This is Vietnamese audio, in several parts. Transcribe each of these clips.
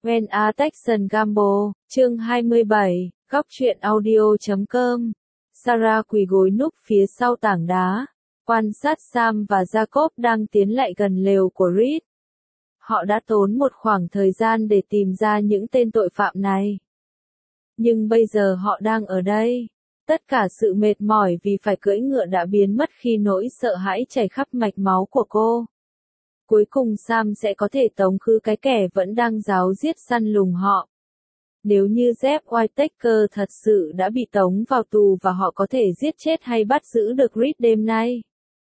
When Attention Gamble, chương 27, góc truyện audio.com. Sarah quỳ gối núp phía sau tảng đá, quan sát Sam và Jacob đang tiến lại gần lều của Reed. Họ đã tốn một khoảng thời gian để tìm ra những tên tội phạm này. Nhưng bây giờ họ đang ở đây. Tất cả sự mệt mỏi vì phải cưỡi ngựa đã biến mất khi nỗi sợ hãi chảy khắp mạch máu của cô. Cuối cùng Sam sẽ có thể tống khứ cái kẻ vẫn đang ráo riết săn lùng họ. Nếu như Jeff Whittaker thật sự đã bị tống vào tù và họ có thể giết chết hay bắt giữ được Reed đêm nay,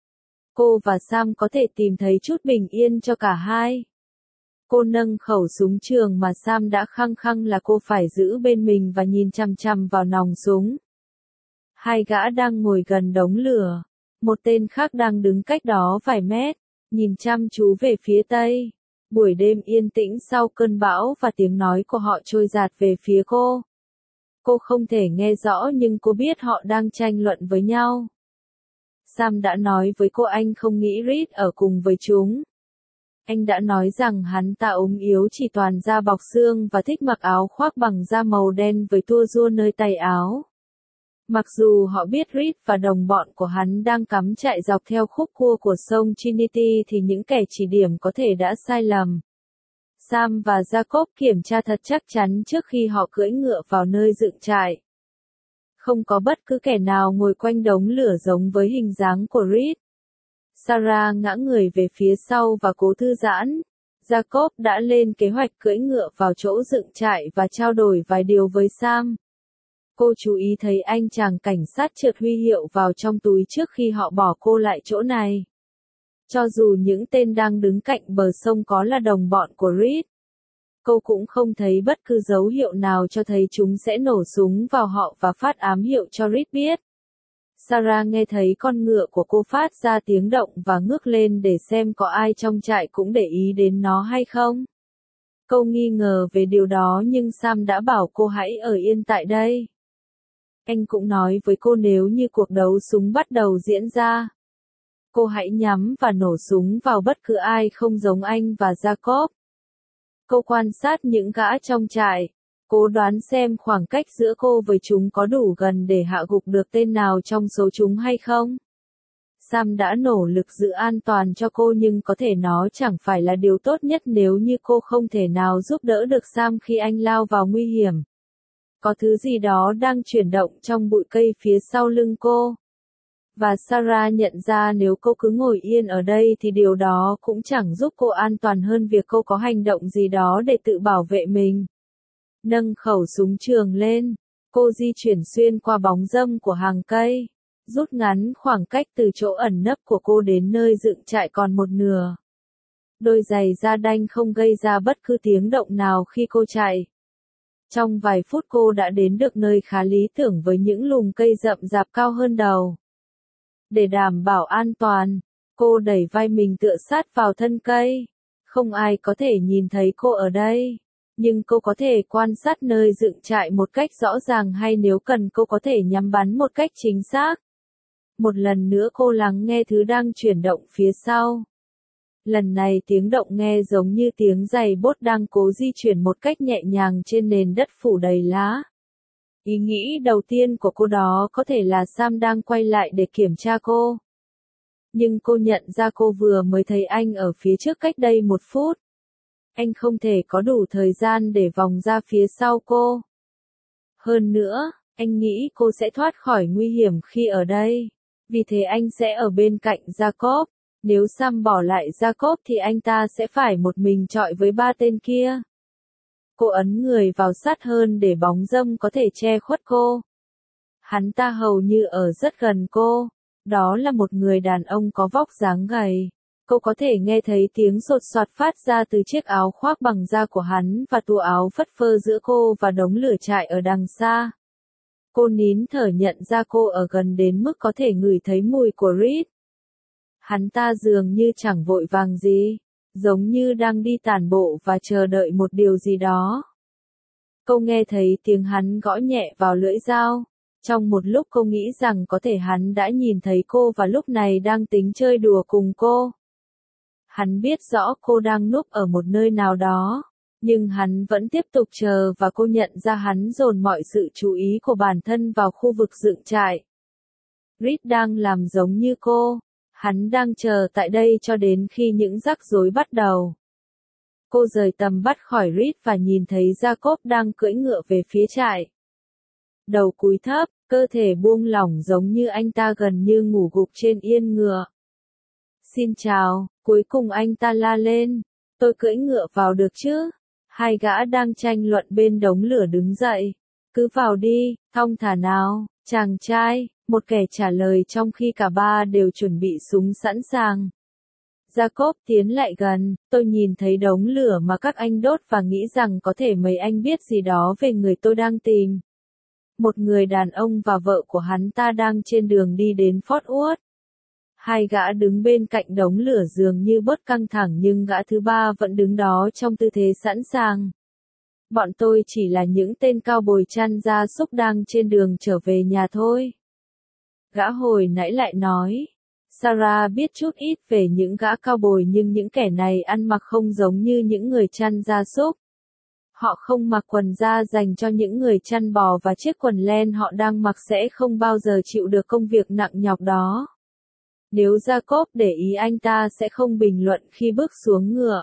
cô và Sam có thể tìm thấy chút bình yên cho cả hai. Cô nâng khẩu súng trường mà Sam đã khăng khăng là cô phải giữ bên mình và nhìn chằm chằm vào nòng súng. Hai gã đang ngồi gần đống lửa. Một tên khác đang đứng cách đó vài mét, nhìn chăm chú về phía tây. Buổi đêm yên tĩnh sau cơn bão và tiếng nói của họ trôi dạt về phía cô. Cô không thể nghe rõ nhưng cô biết họ đang tranh luận với nhau. Sam đã nói với cô anh không nghĩ Reed ở cùng với chúng. Anh đã nói rằng hắn ta ốm yếu chỉ toàn da bọc xương và thích mặc áo khoác bằng da màu đen với tua rua nơi tay áo. Mặc dù họ biết Reed và đồng bọn của hắn đang cắm trại dọc theo khúc cua của sông Trinity thì những kẻ chỉ điểm có thể đã sai lầm. Sam và Jacob kiểm tra thật chắc chắn trước khi họ cưỡi ngựa vào nơi dựng trại. Không có bất cứ kẻ nào ngồi quanh đống lửa giống với hình dáng của Reed. Sarah ngã người về phía sau và cố thư giãn. Jacob đã lên kế hoạch cưỡi ngựa vào chỗ dựng trại và trao đổi vài điều với Sam. Cô chú ý thấy anh chàng cảnh sát trượt huy hiệu vào trong túi trước khi họ bỏ cô lại chỗ này. Cho dù những tên đang đứng cạnh bờ sông có là đồng bọn của Reed, cô cũng không thấy bất cứ dấu hiệu nào cho thấy chúng sẽ nổ súng vào họ và phát ám hiệu cho Reed biết. Sarah nghe thấy con ngựa của cô phát ra tiếng động và ngước lên để xem có ai trong trại cũng để ý đến nó hay không. Cô nghi ngờ về điều đó nhưng Sam đã bảo cô hãy ở yên tại đây. Anh cũng nói với cô nếu như cuộc đấu súng bắt đầu diễn ra, cô hãy nhắm và nổ súng vào bất cứ ai không giống anh và Jacob. Cô quan sát những gã trong trại, cố đoán xem khoảng cách giữa cô với chúng có đủ gần để hạ gục được tên nào trong số chúng hay không. Sam đã nỗ lực giữ an toàn cho cô nhưng có thể nó chẳng phải là điều tốt nhất nếu như cô không thể nào giúp đỡ được Sam khi anh lao vào nguy hiểm. Có thứ gì đó đang chuyển động trong bụi cây phía sau lưng cô. Và Sarah nhận ra nếu cô cứ ngồi yên ở đây thì điều đó cũng chẳng giúp cô an toàn hơn việc cô có hành động gì đó để tự bảo vệ mình. Nâng khẩu súng trường lên, cô di chuyển xuyên qua bóng râm của hàng cây, rút ngắn khoảng cách từ chỗ ẩn nấp của cô đến nơi dựng trại còn một nửa. Đôi giày da đanh không gây ra bất cứ tiếng động nào khi cô chạy. Trong vài phút cô đã đến được nơi khá lý tưởng với những lùm cây rậm rạp cao hơn đầu. Để đảm bảo an toàn, cô đẩy vai mình tựa sát vào thân cây. Không ai có thể nhìn thấy cô ở đây, nhưng cô có thể quan sát nơi dựng trại một cách rõ ràng hay nếu cần cô có thể nhắm bắn một cách chính xác. Một lần nữa cô lắng nghe thứ đang chuyển động phía sau. Lần này tiếng động nghe giống như tiếng giày bốt đang cố di chuyển một cách nhẹ nhàng trên nền đất phủ đầy lá. Ý nghĩ đầu tiên của cô đó có thể là Sam đang quay lại để kiểm tra cô. Nhưng cô nhận ra cô vừa mới thấy anh ở phía trước cách đây 1 phút. Anh không thể có đủ thời gian để vòng ra phía sau cô. Hơn nữa, anh nghĩ cô sẽ thoát khỏi nguy hiểm khi ở đây. Vì thế anh sẽ ở bên cạnh Jacob. Nếu Sam bỏ lại Jacob thì anh ta sẽ phải một mình chọi với 3 tên kia. Cô ấn người vào sát hơn để bóng râm có thể che khuất cô. Hắn ta hầu như ở rất gần cô. Đó là một người đàn ông có vóc dáng gầy. Cô có thể nghe thấy tiếng sột soạt phát ra từ chiếc áo khoác bằng da của hắn và tua áo phất phơ giữa cô và đống lửa trại ở đằng xa. Cô nín thở nhận ra cô ở gần đến mức có thể ngửi thấy mùi của Reed. Hắn ta dường như chẳng vội vàng gì, giống như đang đi tản bộ và chờ đợi một điều gì đó. Cô nghe thấy tiếng hắn gõ nhẹ vào lưỡi dao. Trong một lúc cô nghĩ rằng có thể hắn đã nhìn thấy cô và lúc này đang tính chơi đùa cùng cô. Hắn biết rõ cô đang núp ở một nơi nào đó. Nhưng hắn vẫn tiếp tục chờ và cô nhận ra hắn dồn mọi sự chú ý của bản thân vào khu vực dựng trại. Reed đang làm giống như cô. Hắn đang chờ tại đây cho đến khi những rắc rối bắt đầu. Cô rời tầm mắt khỏi Reed và nhìn thấy Jacob đang cưỡi ngựa về phía trại. Đầu cúi thấp, cơ thể buông lỏng giống như anh ta gần như ngủ gục trên yên ngựa. Xin chào, cuối cùng anh ta la lên. Tôi cưỡi ngựa vào được chứ? Hai gã đang tranh luận bên đống lửa đứng dậy. Cứ vào đi, thong thả nào, chàng trai, một kẻ trả lời trong khi cả ba đều chuẩn bị súng sẵn sàng. Jacob tiến lại gần, tôi nhìn thấy đống lửa mà các anh đốt và nghĩ rằng có thể mấy anh biết gì đó về người tôi đang tìm. Một người đàn ông và vợ của hắn ta đang trên đường đi đến Fort Worth. Hai gã đứng bên cạnh đống lửa dường như bớt căng thẳng nhưng gã thứ ba vẫn đứng đó trong tư thế sẵn sàng. Bọn tôi chỉ là những tên cao bồi chăn gia súc đang trên đường trở về nhà thôi. Gã hồi nãy lại nói. Sarah biết chút ít về những gã cao bồi nhưng những kẻ này ăn mặc không giống như những người chăn gia súc. Họ không mặc quần da dành cho những người chăn bò và chiếc quần len họ đang mặc sẽ không bao giờ chịu được công việc nặng nhọc đó. Nếu Jacob để ý anh ta sẽ không bình luận khi bước xuống ngựa.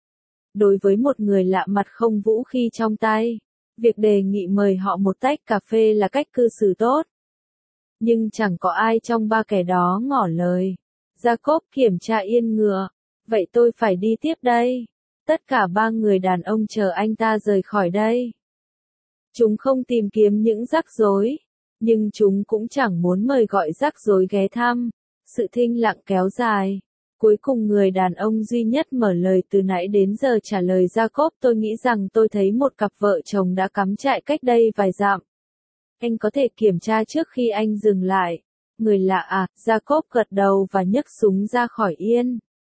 Đối với một người lạ mặt không vũ khí trong tay, việc đề nghị mời họ một tách cà phê là cách cư xử tốt. Nhưng chẳng có ai trong ba kẻ đó ngỏ lời. Jacob kiểm tra yên ngựa. Vậy tôi phải đi tiếp đây. Tất cả ba người đàn ông chờ anh ta rời khỏi đây. Chúng không tìm kiếm những rắc rối. Nhưng chúng cũng chẳng muốn mời gọi rắc rối ghé thăm. Sự thinh lặng kéo dài. Cuối cùng người đàn ông duy nhất mở lời từ nãy đến giờ trả lời Jacob. Tôi nghĩ rằng tôi thấy một cặp vợ chồng đã cắm trại cách đây vài dặm. Anh có thể kiểm tra trước khi anh dừng lại. Người lạ à, Jacob gật đầu và nhấc súng ra khỏi yên.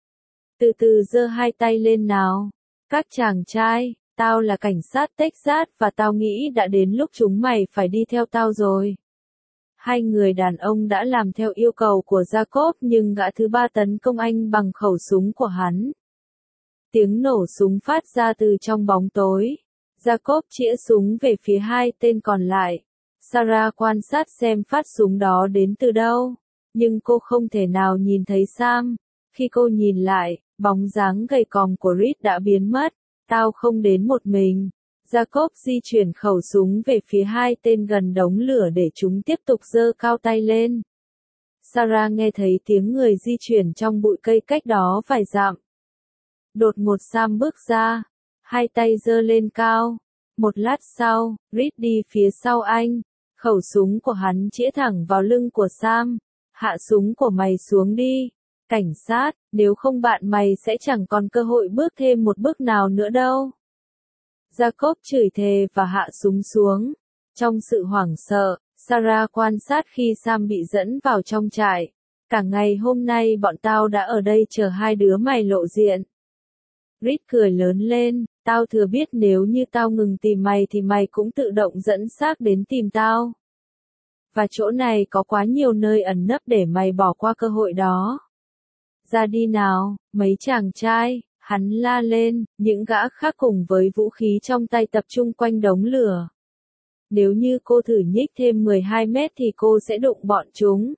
Từ từ giơ hai tay lên nào. Các chàng trai, tao là cảnh sát Texas và tao nghĩ đã đến lúc chúng mày phải đi theo tao rồi. Hai người đàn ông đã làm theo yêu cầu của Jacob nhưng gã thứ ba tấn công anh bằng khẩu súng của hắn. Tiếng nổ súng phát ra từ trong bóng tối. Jacob chĩa súng về phía hai tên còn lại. Sarah quan sát xem phát súng đó đến từ đâu. Nhưng cô không thể nào nhìn thấy Sam. Khi cô nhìn lại, bóng dáng gầy còm của Reed đã biến mất. Tao không đến một mình. Jacob di chuyển khẩu súng về phía hai tên gần đống lửa để chúng tiếp tục giơ cao tay lên. Sarah nghe thấy tiếng người di chuyển trong bụi cây cách đó vài dặm. Đột ngột Sam bước ra. Hai tay giơ lên cao. Một lát sau, Reed đi phía sau anh. Khẩu súng của hắn chĩa thẳng vào lưng của Sam. Hạ súng của mày xuống đi. Cảnh sát, nếu không bạn mày sẽ chẳng còn cơ hội bước thêm một bước nào nữa đâu. Jacob chửi thề và hạ súng xuống. Trong sự hoảng sợ, Sarah quan sát khi Sam bị dẫn vào trong trại. Cả ngày hôm nay bọn tao đã ở đây chờ hai đứa mày lộ diện. Reed cười lớn lên, tao thừa biết nếu như tao ngừng tìm mày thì mày cũng tự động dẫn xác đến tìm tao. Và chỗ này có quá nhiều nơi ẩn nấp để mày bỏ qua cơ hội đó. Ra đi nào, mấy chàng trai, hắn la lên, những gã khác cùng với vũ khí trong tay tập trung quanh đống lửa. Nếu như cô thử nhích thêm 12 mét thì cô sẽ đụng bọn chúng.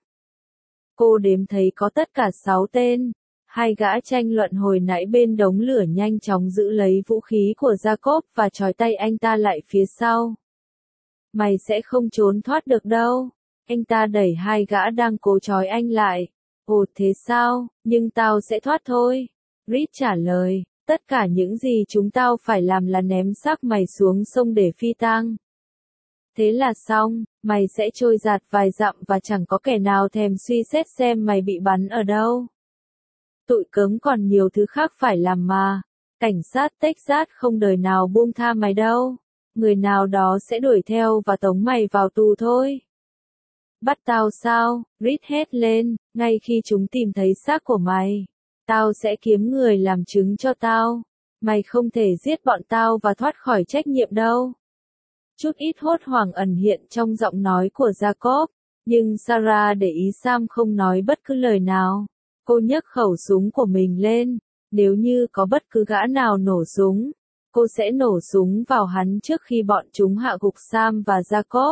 Cô đếm thấy có tất cả 6 tên. Hai gã tranh luận hồi nãy bên đống lửa nhanh chóng giữ lấy vũ khí của Jacob và trói tay anh ta lại phía sau. Mày sẽ không trốn thoát được đâu. Anh ta đẩy hai gã đang cố trói anh lại. Ồ thế sao, nhưng tao sẽ thoát thôi. Reed trả lời, tất cả những gì chúng tao phải làm là ném xác mày xuống sông để phi tang. Thế là xong, mày sẽ trôi dạt vài dặm và chẳng có kẻ nào thèm suy xét xem mày bị bắn ở đâu. Tụi cớm còn nhiều thứ khác phải làm mà. Cảnh sát Texas không đời nào buông tha mày đâu. Người nào đó sẽ đuổi theo và tống mày vào tù thôi. Bắt tao sao? Reed hét lên, ngay khi chúng tìm thấy xác của mày. Tao sẽ kiếm người làm chứng cho tao. Mày không thể giết bọn tao và thoát khỏi trách nhiệm đâu. Chút ít hốt hoảng ẩn hiện trong giọng nói của Jacob. Nhưng Sarah để ý Sam không nói bất cứ lời nào. Cô nhấc khẩu súng của mình lên. Nếu như có bất cứ gã nào nổ súng, cô sẽ nổ súng vào hắn trước khi bọn chúng hạ gục Sam và Jacob.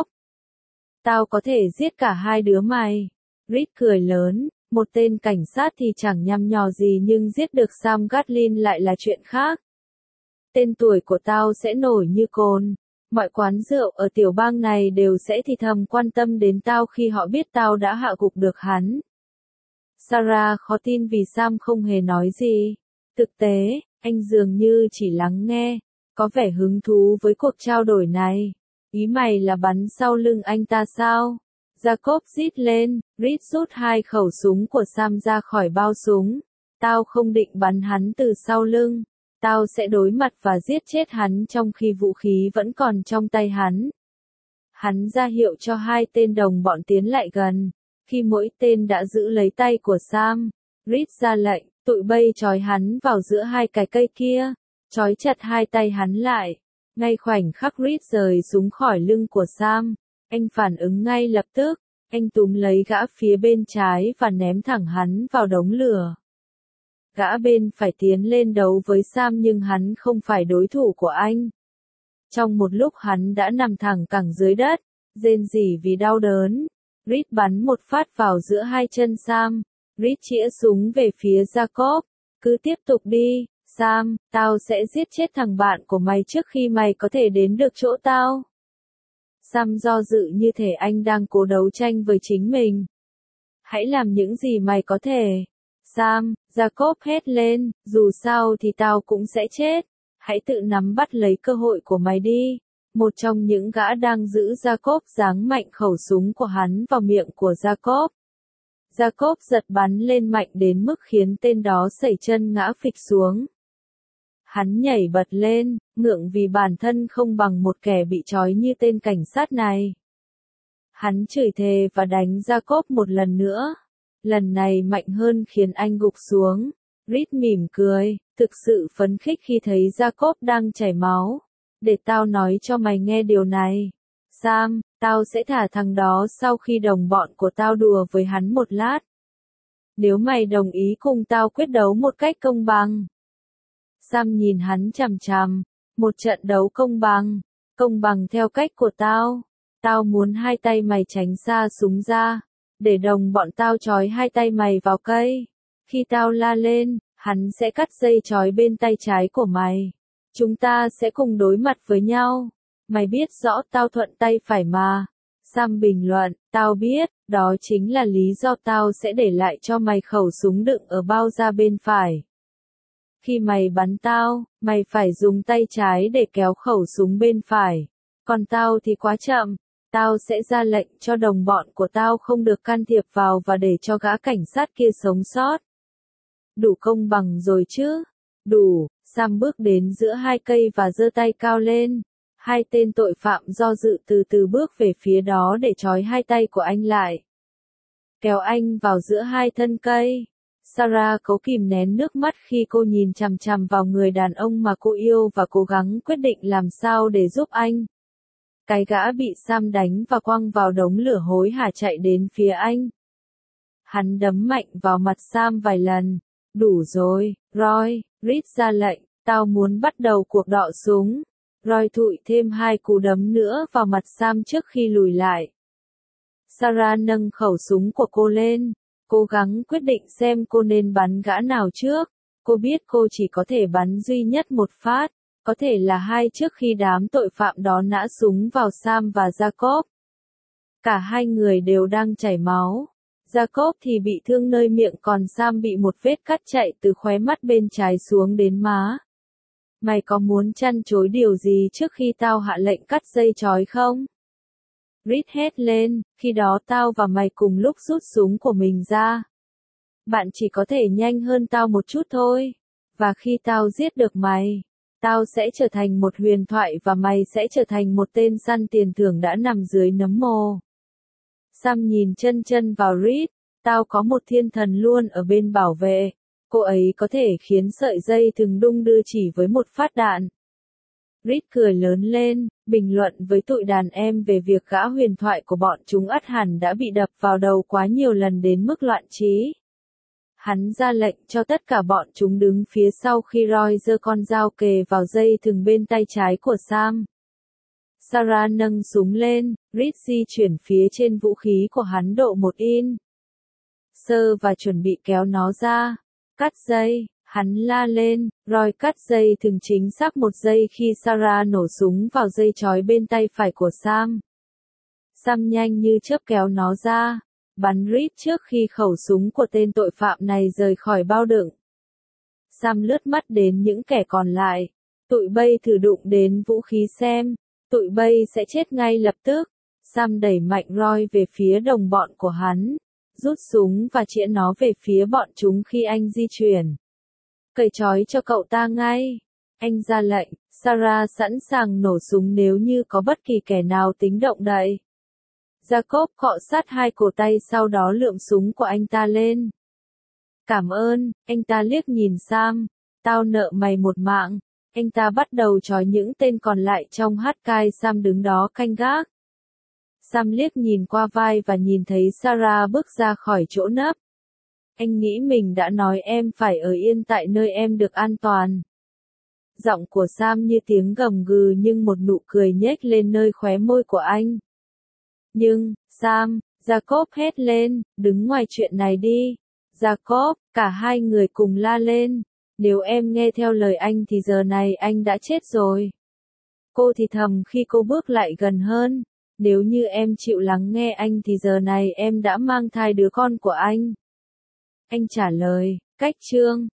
Tao có thể giết cả hai đứa mày. Reed cười lớn, một tên cảnh sát thì chẳng nhăm nhò gì nhưng giết được Sam Gatlin lại là chuyện khác. Tên tuổi của tao sẽ nổi như cồn. Mọi quán rượu ở tiểu bang này đều sẽ thì thầm quan tâm đến tao khi họ biết tao đã hạ gục được hắn. Sarah khó tin vì Sam không hề nói gì. Thực tế, anh dường như chỉ lắng nghe, có vẻ hứng thú với cuộc trao đổi này. Ý mày là bắn sau lưng anh ta sao? Jacob rít lên, Reed rút hai khẩu súng của Sam ra khỏi bao súng. Tao không định bắn hắn từ sau lưng. Tao sẽ đối mặt và giết chết hắn trong khi vũ khí vẫn còn trong tay hắn. Hắn ra hiệu cho hai tên đồng bọn tiến lại gần. Khi mỗi tên đã giữ lấy tay của Sam, Reed ra lệnh, tụi bay trói hắn vào giữa hai cái cây kia, trói chặt hai tay hắn lại. Ngay khoảnh khắc Reed rời súng khỏi lưng của Sam, anh phản ứng ngay lập tức, anh túm lấy gã phía bên trái và ném thẳng hắn vào đống lửa. Gã bên phải tiến lên đấu với Sam nhưng hắn không phải đối thủ của anh. Trong một lúc hắn đã nằm thẳng cẳng dưới đất, rên rỉ vì đau đớn. Reed bắn một phát vào giữa hai chân Sam. Reed chĩa súng về phía Jacob. Cứ tiếp tục đi, Sam, tao sẽ giết chết thằng bạn của mày trước khi mày có thể đến được chỗ tao. Sam do dự như thể anh đang cố đấu tranh với chính mình. Hãy làm những gì mày có thể. Sam, Jacob hét lên, dù sao thì tao cũng sẽ chết. Hãy tự nắm bắt lấy cơ hội của mày đi. Một trong những gã đang giữ Jacob giáng mạnh khẩu súng của hắn vào miệng của Jacob. Jacob giật bắn lên mạnh đến mức khiến tên đó sẩy chân ngã phịch xuống. Hắn nhảy bật lên, ngượng vì bản thân không bằng một kẻ bị trói như tên cảnh sát này. Hắn chửi thề và đánh Jacob một lần nữa. Lần này mạnh hơn khiến anh gục xuống. Reed mỉm cười, thực sự phấn khích khi thấy Jacob đang chảy máu. Để tao nói cho mày nghe điều này. Sam, tao sẽ thả thằng đó sau khi đồng bọn của tao đùa với hắn một lát. Nếu mày đồng ý cùng tao quyết đấu một cách công bằng. Sam nhìn hắn chằm chằm. Một trận đấu công bằng theo cách của tao. Tao muốn hai tay mày tránh xa súng ra. Để đồng bọn tao trói hai tay mày vào cây. Khi tao la lên, hắn sẽ cắt dây trói bên tay trái của mày. Chúng ta sẽ cùng đối mặt với nhau. Mày biết rõ tao thuận tay phải mà. Sam bình luận, tao biết, đó chính là lý do tao sẽ để lại cho mày khẩu súng đựng ở bao da bên phải. Khi mày bắn tao, mày phải dùng tay trái để kéo khẩu súng bên phải. Còn tao thì quá chậm. Tao sẽ ra lệnh cho đồng bọn của tao không được can thiệp vào và để cho gã cảnh sát kia sống sót. Đủ công bằng rồi chứ? Đủ. Sam bước đến giữa hai cây và giơ tay cao lên. Hai tên tội phạm do dự từ từ bước về phía đó để trói hai tay của anh lại. Kéo anh vào giữa hai thân cây. Sarah cố kìm nén nước mắt khi cô nhìn chằm chằm vào người đàn ông mà cô yêu và cố gắng quyết định làm sao để giúp anh. Cái gã bị Sam đánh và quăng vào đống lửa hối hả chạy đến phía anh. Hắn đấm mạnh vào mặt Sam vài lần. Đủ rồi, Roy, Reed ra lệnh, tao muốn bắt đầu cuộc đọ súng. Roy thụi thêm hai cú đấm nữa vào mặt Sam trước khi lùi lại. Sarah nâng khẩu súng của cô lên, cố gắng quyết định xem cô nên bắn gã nào trước. Cô biết cô chỉ có thể bắn duy nhất một phát, có thể là hai trước khi đám tội phạm đó nã súng vào Sam và Jacob. Cả hai người đều đang chảy máu. Jacob thì bị thương nơi miệng còn Sam bị một vết cắt chạy từ khóe mắt bên trái xuống đến má. Mày có muốn chăn chối điều gì trước khi tao hạ lệnh cắt dây trói không? Reed hét lên, khi đó tao và mày cùng lúc rút súng của mình ra. Bạn chỉ có thể nhanh hơn tao một chút thôi. Và khi tao giết được mày, tao sẽ trở thành một huyền thoại và mày sẽ trở thành một tên săn tiền thưởng đã nằm dưới nấm mồ. Sam nhìn chân vào Reed, tao có một thiên thần luôn ở bên bảo vệ. Cô ấy có thể khiến sợi dây thừng đung đưa chỉ với một phát đạn. Reed cười lớn lên, bình luận với tụi đàn em về việc gã huyền thoại của bọn chúng ắt hẳn đã bị đập vào đầu quá nhiều lần đến mức loạn trí. Hắn ra lệnh cho tất cả bọn chúng đứng phía sau khi Roy giơ con dao kề vào dây thừng bên tay trái của Sam. Sarah nâng súng lên, Reed di chuyển phía trên vũ khí của hắn độ 1 inch. Sơ và chuẩn bị kéo nó ra. Cắt dây, hắn la lên, Roy cắt dây thừng chính xác 1 giây khi Sarah nổ súng vào dây trói bên tay phải của Sam. Sam nhanh như chớp kéo nó ra, bắn Reed trước khi khẩu súng của tên tội phạm này rời khỏi bao đựng. Sam lướt mắt đến những kẻ còn lại. Tụi bay thử đụng đến vũ khí xem. Tụi bay sẽ chết ngay lập tức. Sam đẩy mạnh Roy về phía đồng bọn của hắn, rút súng và chĩa nó về phía bọn chúng khi anh di chuyển. Cởi trói cho cậu ta ngay. Anh ra lệnh, Sarah sẵn sàng nổ súng nếu như có bất kỳ kẻ nào tính động đậy. Jacob cọ sát 2 cổ tay sau đó lượm súng của anh ta lên. Cảm ơn, anh ta liếc nhìn Sam. Tao nợ mày một mạng. Anh ta bắt đầu trói những tên còn lại trong hát cai. Sam đứng đó canh gác. Sam liếc nhìn qua vai và nhìn thấy Sarah bước ra khỏi chỗ nấp. Anh nghĩ mình đã nói em phải ở yên tại nơi em được an toàn. Giọng của Sam như tiếng gầm gừ nhưng một nụ cười nhếch lên nơi khóe môi của anh. Nhưng, Sam, Jacob hét lên, đứng ngoài chuyện này đi. Jacob, cả hai người cùng la lên. Nếu em nghe theo lời anh thì giờ này anh đã chết rồi. Cô thì thầm khi cô bước lại gần hơn. Nếu như em chịu lắng nghe anh thì giờ này em đã mang thai đứa con của anh. Anh trả lời, cách chương.